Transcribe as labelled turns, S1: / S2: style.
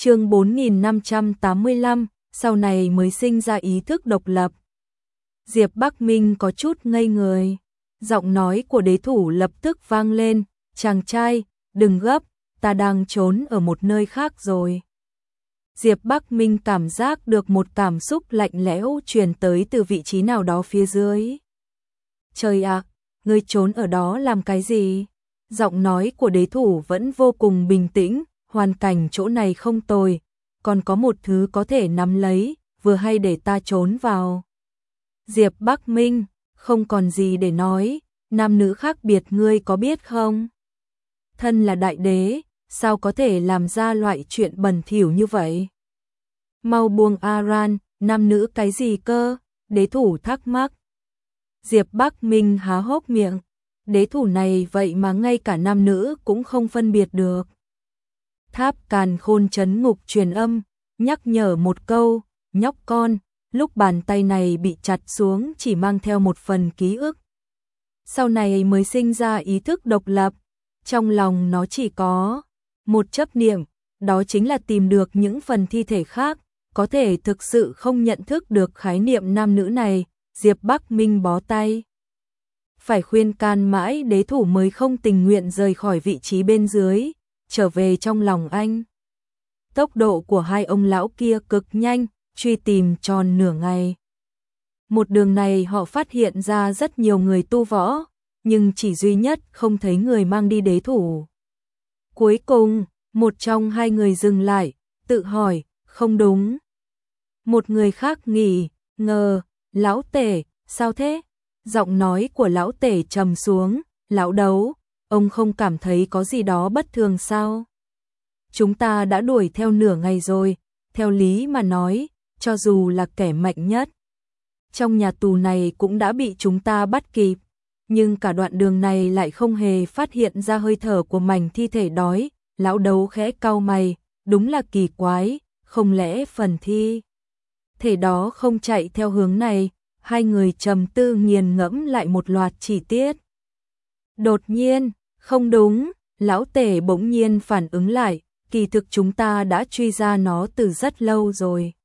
S1: Chương 4585, sau này mới sinh ra ý thức độc lập. Diệp Bắc Minh có chút ngây người. Giọng nói của đế thủ lập tức vang lên, "Chàng trai, đừng gấp, ta đang trốn ở một nơi khác rồi." Diệp Bắc Minh cảm giác được một cảm xúc lạnh lẽo truyền tới từ vị trí nào đó phía dưới. "Trời ạ, ngươi trốn ở đó làm cái gì?" Giọng nói của đế thủ vẫn vô cùng bình tĩnh, "Hoàn cảnh chỗ này không tồi, còn có một thứ có thể nắm lấy, vừa hay để ta trốn vào." Diệp Bắc Minh, không còn gì để nói, nam nữ khác biệt ngươi có biết không? Thân là đại đế, sao có thể làm ra loại chuyện bẩn thỉu như vậy? Mau buông Aran, nam nữ cái gì cơ? Đế thủ thắc mắc. Diệp Bắc Minh há hốc miệng, đế thủ này vậy mà ngay cả nam nữ cũng không phân biệt được. Tháp Càn Khôn trấn ngục truyền âm, nhắc nhở một câu, "Nhóc con, lúc bàn tay này bị chặt xuống chỉ mang theo một phần ký ức. Sau này mới sinh ra ý thức độc lập, trong lòng nó chỉ có một chấp niệm, đó chính là tìm được những phần thi thể khác, có thể thực sự không nhận thức được khái niệm nam nữ này." Diệp Bắc Minh bó tay. Phải khuyên can mãi đế thủ mới không tình nguyện rời khỏi vị trí bên dưới, trở về trong lòng anh. Tốc độ của hai ông lão kia cực nhanh, truy tìm tròn nửa ngày. Một đường này họ phát hiện ra rất nhiều người tu võ, nhưng chỉ duy nhất không thấy người mang đi đế thủ. Cuối cùng, một trong hai người dừng lại, tự hỏi, không đúng. Một người khác nghỉ, ngờ, "Lão Tể, sao thế?" Giọng nói của lão Tể trầm xuống, "Lão Đấu, ông không cảm thấy có gì đó bất thường sao? Chúng ta đã đuổi theo nửa ngày rồi, theo lý mà nói, cho dù là kẻ mạnh nhất trong nhà tù này cũng đã bị chúng ta bắt kịp, nhưng cả đoạn đường này lại không hề phát hiện ra hơi thở của mảnh thi thể đói." Lão Đấu khẽ cau mày, "Đúng là kỳ quái, không lẽ phần thi thể đó không chạy theo hướng này?" Hai người trầm tư nghiền ngẫm lại một loạt chi tiết. Đột nhiên, "Không đúng." Lão Tể bỗng nhiên phản ứng lại, "Kỳ thực chúng ta đã truy ra nó từ rất lâu rồi."